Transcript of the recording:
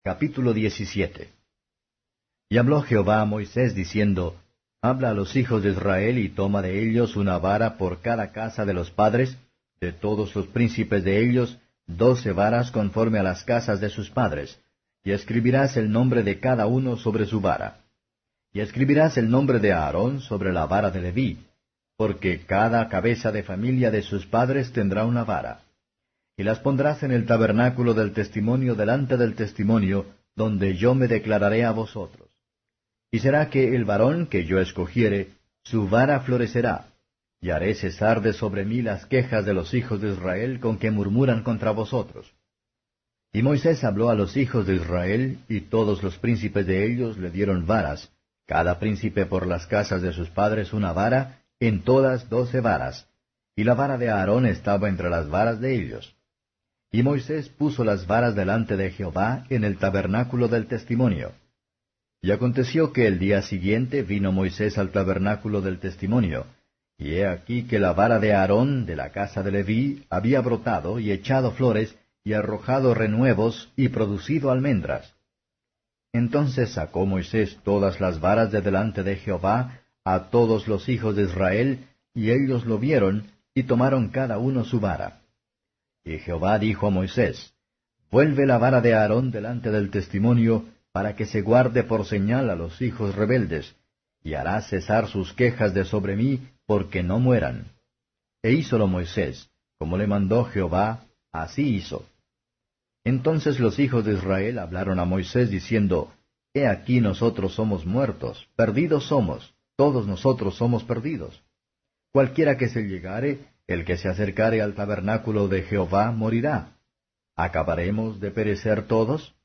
Capítulo 17. Y habló Jehová a Moisés diciendo, Habla a los hijos de Israel y toma de ellos una vara por cada casa de los padres, de todos los príncipes de ellos, 12 varas conforme a las casas de sus padres, y escribirás el nombre de cada uno sobre su vara. Y escribirás el nombre de Aarón sobre la vara de Leví, porque cada cabeza de familia de sus padres tendrá una vara. Y las pondrás en el tabernáculo del testimonio delante del testimonio, donde yo me declararé a vosotros. Y será que el varón que yo escogiere, su vara florecerá, y haré cesar de sobre mí las quejas de los hijos de Israel con que murmuran contra vosotros. Y Moisés habló a los hijos de Israel, y todos los príncipes de ellos le dieron varas, cada príncipe por las casas de sus padres una vara, en todas 12 varas, y la vara de Aarón estaba entre las varas de ellos. Y Moisés puso las varas delante de Jehová en el tabernáculo del testimonio. Y aconteció que el día siguiente vino Moisés al tabernáculo del testimonio, y he aquí que la vara de Aarón de la casa de Leví había brotado y echado flores, y arrojado renuevos, y producido almendras. Entonces sacó Moisés todas las varas de delante de Jehová a todos los hijos de Israel, y ellos lo vieron, y tomaron cada uno su vara. Y Jehová dijo a Moisés, Vuelve la vara de Aarón delante del testimonio, para que se guarde por señal a los hijos rebeldes, y hará cesar sus quejas de sobre mí, porque no mueran. E hízolo Moisés, como le mandó Jehová, así hizo. Entonces los hijos de Israel hablaron a Moisés, diciendo, He aquí nosotros somos muertos, perdidos somos, todos nosotros somos perdidos. Cualquiera que se llegare, el que se acercare al tabernáculo de Jehová morirá. ¿Acabaremos de perecer todos?